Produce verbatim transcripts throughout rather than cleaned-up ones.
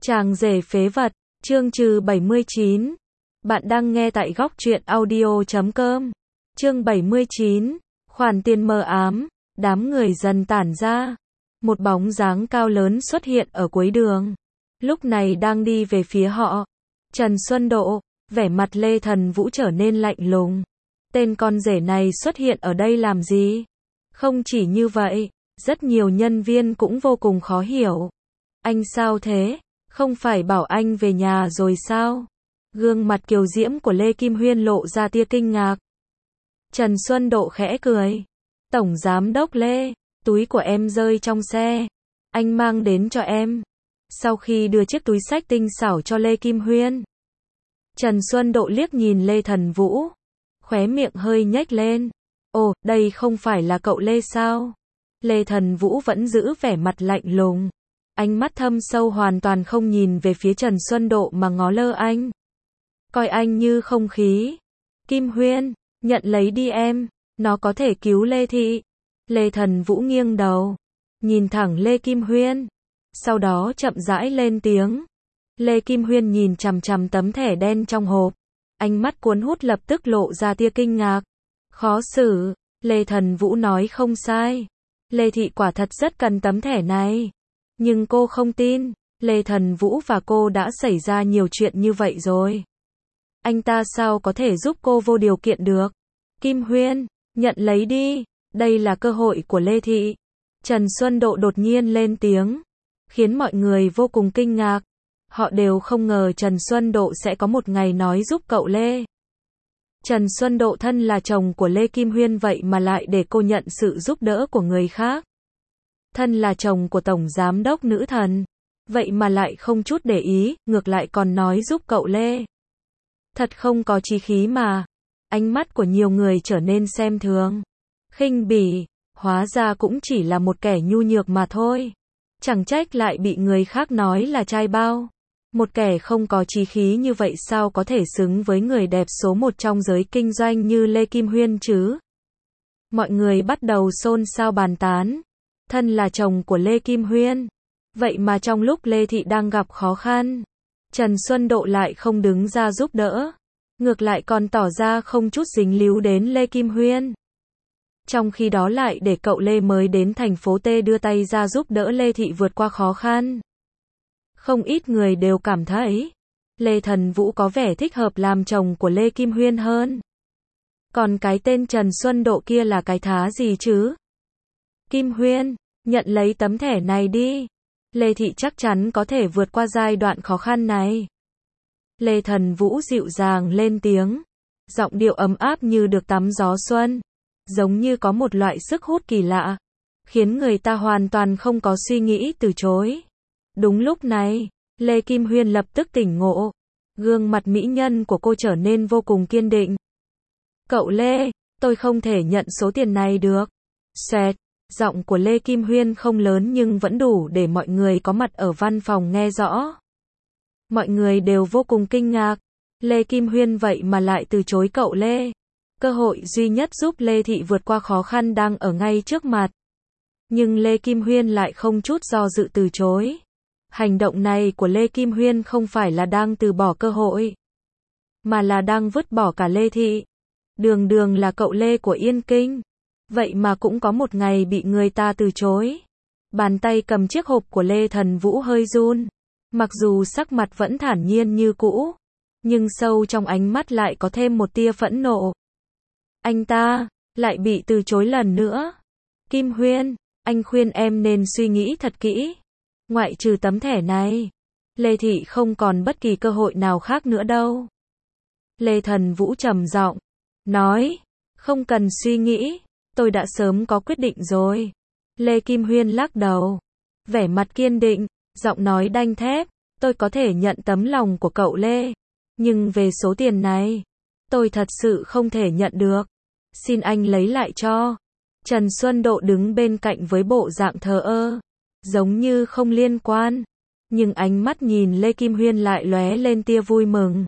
Chàng rể phế vật, chương trừ bảy mươi chín. Bạn đang nghe tại góc truyện audio chấm com. Chương bảy mươi chín, khoản tiền mờ ám, đám người dần tản ra. Một bóng dáng cao lớn xuất hiện ở cuối đường. Lúc này đang đi về phía họ. Trần Xuân Độ, vẻ mặt Lê Thần Vũ trở nên lạnh lùng. Tên con rể này xuất hiện ở đây làm gì? Không chỉ như vậy, rất nhiều nhân viên cũng vô cùng khó hiểu. Anh sao thế? Không phải bảo anh về nhà rồi sao? Gương mặt kiều diễm của Lê Kim Huyên lộ ra tia kinh ngạc. Trần Xuân Độ khẽ cười. Tổng giám đốc Lê, túi của em rơi trong xe. Anh mang đến cho em. Sau khi đưa chiếc túi xách tinh xảo cho Lê Kim Huyên, Trần Xuân Độ liếc nhìn Lê Thần Vũ. Khóe miệng hơi nhếch lên. Ồ, đây không phải là cậu Lê sao? Lê Thần Vũ vẫn giữ vẻ mặt lạnh lùng. Ánh mắt thâm sâu hoàn toàn không nhìn về phía Trần Xuân Độ mà ngó lơ anh. Coi anh như không khí. Kim Huyên, nhận lấy đi em, nó có thể cứu Lê Thị. Lê Thần Vũ nghiêng đầu, nhìn thẳng Lê Kim Huyên. Sau đó chậm rãi lên tiếng. Lê Kim Huyên nhìn chằm chằm tấm thẻ đen trong hộp. Ánh mắt cuốn hút lập tức lộ ra tia kinh ngạc. Khó xử, Lê Thần Vũ nói không sai. Lê Thị quả thật rất cần tấm thẻ này. Nhưng cô không tin, Lê Thần Vũ và cô đã xảy ra nhiều chuyện như vậy rồi. Anh ta sao có thể giúp cô vô điều kiện được? Kim Huyên, nhận lấy đi, đây là cơ hội của Lê Thị. Trần Xuân Độ đột nhiên lên tiếng, khiến mọi người vô cùng kinh ngạc. Họ đều không ngờ Trần Xuân Độ sẽ có một ngày nói giúp cậu Lê. Trần Xuân Độ thân là chồng của Lê Kim Huyên vậy mà lại để cô nhận sự giúp đỡ của người khác. Thân là chồng của Tổng Giám đốc Nữ Thần, vậy mà lại không chút để ý, ngược lại còn nói giúp cậu Lê. Thật không có chí khí mà. Ánh mắt của nhiều người trở nên xem thường, khinh bỉ, hóa ra cũng chỉ là một kẻ nhu nhược mà thôi. Chẳng trách lại bị người khác nói là trai bao. Một kẻ không có chí khí như vậy sao có thể xứng với người đẹp số một trong giới kinh doanh như Lê Kim Huyên chứ? Mọi người bắt đầu xôn xao bàn tán. Thân là chồng của Lê Kim Huyên, vậy mà trong lúc Lê Thị đang gặp khó khăn, Trần Xuân Độ lại không đứng ra giúp đỡ. Ngược lại còn tỏ ra không chút dính líu đến Lê Kim Huyên. Trong khi đó lại để cậu Lê mới đến thành phố T đưa tay ra giúp đỡ Lê Thị vượt qua khó khăn. Không ít người đều cảm thấy Lê Thần Vũ có vẻ thích hợp làm chồng của Lê Kim Huyên hơn. Còn cái tên Trần Xuân Độ kia là cái thá gì chứ? Kim Huyên, nhận lấy tấm thẻ này đi. Lê Thị chắc chắn có thể vượt qua giai đoạn khó khăn này. Lê Thần Vũ dịu dàng lên tiếng. Giọng điệu ấm áp như được tắm gió xuân. Giống như có một loại sức hút kỳ lạ, khiến người ta hoàn toàn không có suy nghĩ từ chối. Đúng lúc này, Lê Kim Huyên lập tức tỉnh ngộ. Gương mặt mỹ nhân của cô trở nên vô cùng kiên định. Cậu Lê, tôi không thể nhận số tiền này được. Xoẹt, giọng của Lê Kim Huyên không lớn nhưng vẫn đủ để mọi người có mặt ở văn phòng nghe rõ. Mọi người đều vô cùng kinh ngạc. Lê Kim Huyên vậy mà lại từ chối cậu Lê. Cơ hội duy nhất giúp Lê Thị vượt qua khó khăn đang ở ngay trước mặt. Nhưng Lê Kim Huyên lại không chút do dự từ chối. Hành động này của Lê Kim Huyên không phải là đang từ bỏ cơ hội, mà là đang vứt bỏ cả Lê Thị. Đường đường là cậu Lê của Yên Kinh, vậy mà cũng có một ngày bị người ta từ chối. Bàn tay cầm chiếc hộp của Lê Thần Vũ hơi run. Mặc dù sắc mặt vẫn thản nhiên như cũ, nhưng sâu trong ánh mắt lại có thêm một tia phẫn nộ. Anh ta lại bị từ chối lần nữa. Kim Huyên, anh khuyên em nên suy nghĩ thật kỹ. Ngoại trừ tấm thẻ này, Lê Thị không còn bất kỳ cơ hội nào khác nữa đâu. Lê Thần Vũ trầm giọng nói, không cần suy nghĩ, tôi đã sớm có quyết định rồi. Lê Kim Huyên lắc đầu, vẻ mặt kiên định, giọng nói đanh thép, tôi có thể nhận tấm lòng của cậu Lê, nhưng về số tiền này, tôi thật sự không thể nhận được. Xin anh lấy lại cho. Trần Xuân Độ đứng bên cạnh với bộ dạng thờ ơ, giống như không liên quan, nhưng ánh mắt nhìn Lê Kim Huyên lại lóe lên tia vui mừng.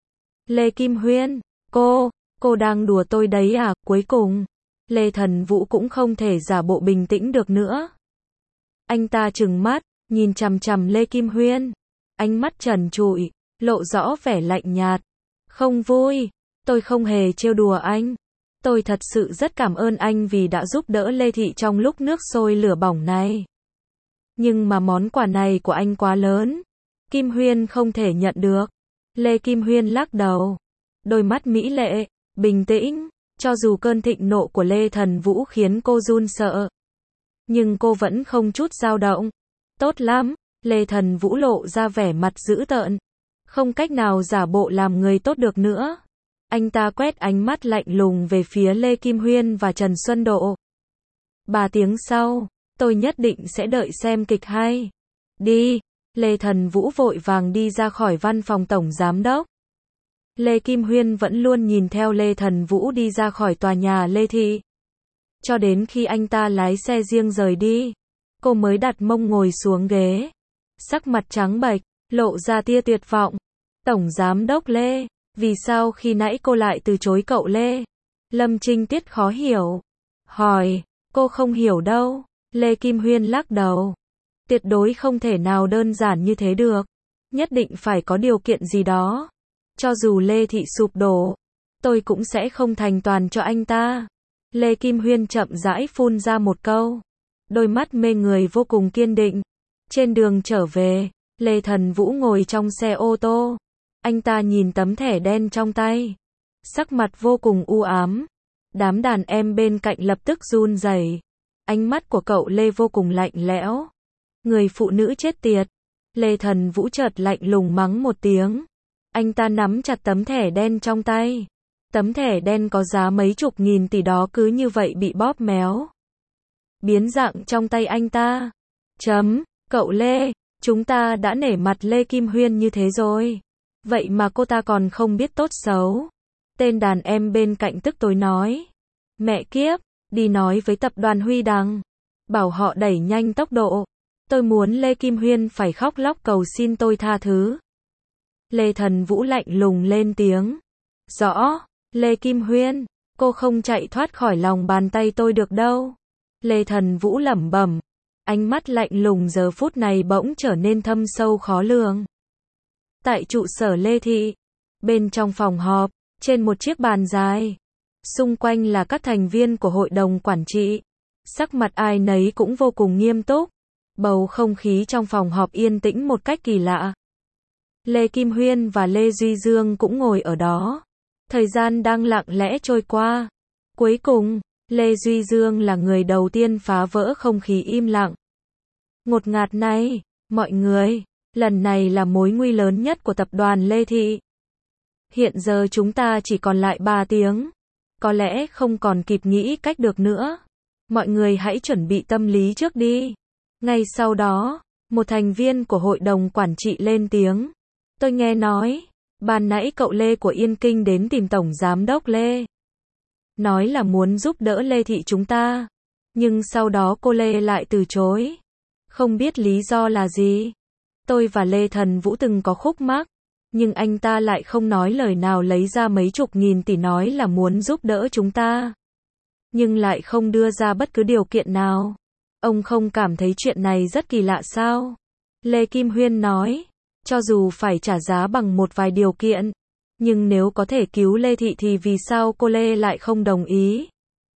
Lê Kim Huyên, cô, cô đang đùa tôi đấy à? Cuối cùng, Lê Thần Vũ cũng không thể giả bộ bình tĩnh được nữa. Anh ta trừng mắt, nhìn chằm chằm Lê Kim Huyên. ánh mắt trần trụi, lộ rõ vẻ lạnh nhạt. Không vui, tôi không hề trêu đùa anh. Tôi thật sự rất cảm ơn anh vì đã giúp đỡ Lê Thị trong lúc nước sôi lửa bỏng này. Nhưng mà món quà này của anh quá lớn. Kim Huyên không thể nhận được. Lê Kim Huyên lắc đầu. Đôi mắt mỹ lệ, bình tĩnh, cho dù cơn thịnh nộ của Lê Thần Vũ khiến cô run sợ. Nhưng cô vẫn không chút dao động. Tốt lắm, Lê Thần Vũ lộ ra vẻ mặt dữ tợn. Không cách nào giả bộ làm người tốt được nữa. Anh ta quét ánh mắt lạnh lùng về phía Lê Kim Huyên và Trần Xuân Độ. Ba tiếng sau, tôi nhất định sẽ đợi xem kịch hay. Đi, Lê Thần Vũ vội vàng đi ra khỏi văn phòng tổng giám đốc. Lê Kim Huyên vẫn luôn nhìn theo Lê Thần Vũ đi ra khỏi tòa nhà Lê Thị. Cho đến khi anh ta lái xe riêng rời đi, cô mới đặt mông ngồi xuống ghế. Sắc mặt trắng bệch, lộ ra tia tuyệt vọng. Tổng giám đốc Lê, vì sao khi nãy cô lại từ chối cậu Lê? Lâm Trinh Tiết khó hiểu. Hỏi, cô không hiểu đâu. Lê Kim Huyên lắc đầu. Tuyệt đối không thể nào đơn giản như thế được. Nhất định phải có điều kiện gì đó. Cho dù Lê Thị sụp đổ, tôi cũng sẽ không thành toàn cho anh ta. Lê Kim Huyên chậm rãi phun ra một câu. Đôi mắt mê người vô cùng kiên định. Trên đường trở về, Lê Thần Vũ ngồi trong xe ô tô. Anh ta nhìn tấm thẻ đen trong tay. Sắc mặt vô cùng u ám. Đám đàn em bên cạnh lập tức run rẩy. Ánh mắt của cậu Lê vô cùng lạnh lẽo. Người phụ nữ chết tiệt. Lê Thần Vũ chợt lạnh lùng mắng một tiếng. Anh ta nắm chặt tấm thẻ đen trong tay. Tấm thẻ đen có giá mấy chục nghìn tỷ đó cứ như vậy bị bóp méo. Biến dạng trong tay anh ta. Chấm, cậu Lê, chúng ta đã nể mặt Lê Kim Huyên như thế rồi. Vậy mà cô ta còn không biết tốt xấu. Tên đàn em bên cạnh tức tối nói. Mẹ kiếp, đi nói với tập đoàn Huy Đằng. Bảo họ đẩy nhanh tốc độ. Tôi muốn Lê Kim Huyên phải khóc lóc cầu xin tôi tha thứ. Lê Thần Vũ lạnh lùng lên tiếng. Rõ, Lê Kim Huyên, cô không chạy thoát khỏi lòng bàn tay tôi được đâu. Lê Thần Vũ lẩm bẩm. Ánh mắt lạnh lùng giờ phút này bỗng trở nên thâm sâu khó lường. Tại trụ sở Lê Thị, bên trong phòng họp, trên một chiếc bàn dài, xung quanh là các thành viên của hội đồng quản trị. Sắc mặt ai nấy cũng vô cùng nghiêm túc. Bầu không khí trong phòng họp yên tĩnh một cách kỳ lạ. Lê Kim Huyên và Lê Duy Dương cũng ngồi ở đó. Thời gian đang lặng lẽ trôi qua. Cuối cùng, Lê Duy Dương là người đầu tiên phá vỡ không khí im lặng. Ngột ngạt này, mọi người, lần này là mối nguy lớn nhất của tập đoàn Lê Thị. Hiện giờ chúng ta chỉ còn lại ba tiếng. Có lẽ không còn kịp nghĩ cách được nữa. Mọi người hãy chuẩn bị tâm lý trước đi. Ngay sau đó, một thành viên của hội đồng quản trị lên tiếng. Tôi nghe nói, ban nãy cậu Lê của Yên Kinh đến tìm Tổng Giám đốc Lê. Nói là muốn giúp đỡ Lê Thị chúng ta. Nhưng sau đó cô Lê lại từ chối. Không biết lý do là gì. Tôi và Lê Thần Vũ từng có khúc mắc. Nhưng anh ta lại không nói lời nào lấy ra mấy chục nghìn tỷ nói là muốn giúp đỡ chúng ta. Nhưng lại không đưa ra bất cứ điều kiện nào. Ông không cảm thấy chuyện này rất kỳ lạ sao? Lê Kim Huyên nói. Cho dù phải trả giá bằng một vài điều kiện. Nhưng nếu có thể cứu Lê Thị thì vì sao cô Lê lại không đồng ý?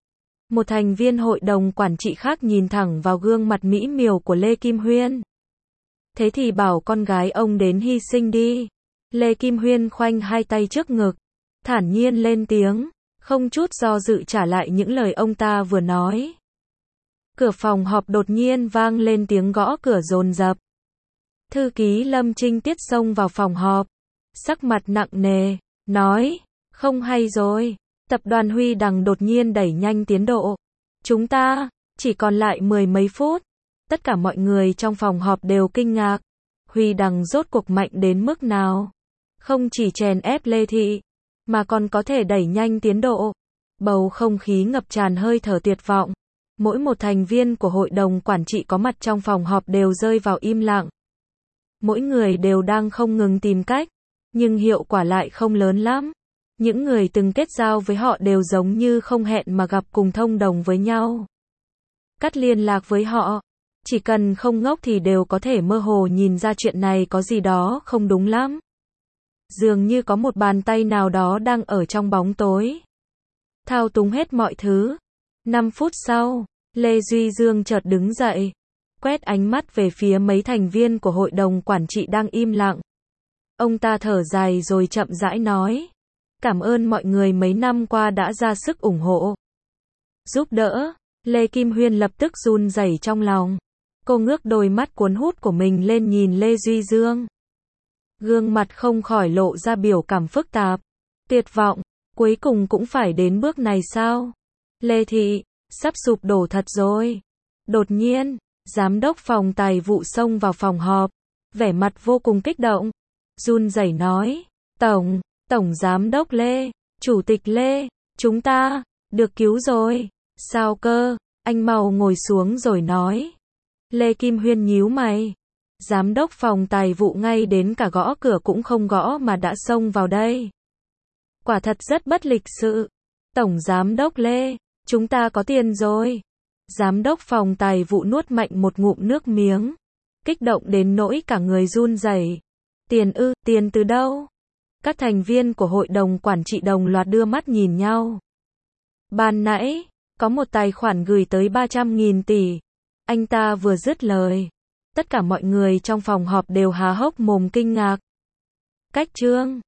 Một thành viên hội đồng quản trị khác nhìn thẳng vào gương mặt mỹ miều của Lê Kim Huyên. Thế thì bảo con gái ông đến hy sinh đi. Lê Kim Huyên khoanh hai tay trước ngực. Thản nhiên lên tiếng. Không chút do dự trả lại những lời ông ta vừa nói. Cửa phòng họp đột nhiên vang lên tiếng gõ cửa dồn dập. Thư ký Lâm Trinh Tiết xông vào phòng họp. Sắc mặt nặng nề, nói, không hay rồi, tập đoàn Huy Đằng đột nhiên đẩy nhanh tiến độ. Chúng ta, chỉ còn lại mười mấy phút. Tất cả mọi người trong phòng họp đều kinh ngạc. Huy Đằng rốt cuộc mạnh đến mức nào? Không chỉ chèn ép Lê Thị, mà còn có thể đẩy nhanh tiến độ. Bầu không khí ngập tràn hơi thở tuyệt vọng. Mỗi một thành viên của hội đồng quản trị có mặt trong phòng họp đều rơi vào im lặng. Mỗi người đều đang không ngừng tìm cách, nhưng hiệu quả lại không lớn lắm. Những người từng kết giao với họ đều giống như không hẹn mà gặp cùng thông đồng với nhau. Cắt liên lạc với họ. Chỉ cần không ngốc thì đều có thể mơ hồ nhìn ra chuyện này có gì đó không đúng lắm. Dường như có một bàn tay nào đó đang ở trong bóng tối, thao túng hết mọi thứ. Năm phút sau, Lê Duy Dương chợt đứng dậy, quét ánh mắt về phía mấy thành viên của hội đồng quản trị đang im lặng. Ông ta thở dài rồi chậm rãi nói, cảm ơn mọi người mấy năm qua đã ra sức ủng hộ, giúp đỡ. Lê Kim Huyên lập tức run rẩy trong lòng. Cô ngước đôi mắt cuốn hút của mình lên nhìn Lê Duy Dương. Gương mặt không khỏi lộ ra biểu cảm phức tạp. Tuyệt vọng, cuối cùng cũng phải đến bước này sao? Lê Thị, sắp sụp đổ thật rồi. Đột nhiên, giám đốc phòng tài vụ xông vào phòng họp, vẻ mặt vô cùng kích động, run rẩy nói, Tổng, Tổng Giám đốc Lê, Chủ tịch Lê, chúng ta, được cứu rồi. Sao cơ? Anh mau ngồi xuống rồi nói. Lê Kim Huyên nhíu mày. Giám đốc phòng tài vụ ngay đến cả gõ cửa cũng không gõ mà đã xông vào đây. Quả thật rất bất lịch sự. Tổng Giám đốc Lê, chúng ta có tiền rồi. Giám đốc phòng tài vụ nuốt mạnh một ngụm nước miếng, kích động đến nỗi cả người run rẩy. Tiền ư, tiền từ đâu? Các thành viên của hội đồng quản trị đồng loạt đưa mắt nhìn nhau. Ban nãy, có một tài khoản gửi tới ba trăm nghìn tỷ. Anh ta vừa dứt lời, tất cả mọi người trong phòng họp đều há hốc mồm kinh ngạc. Cách chương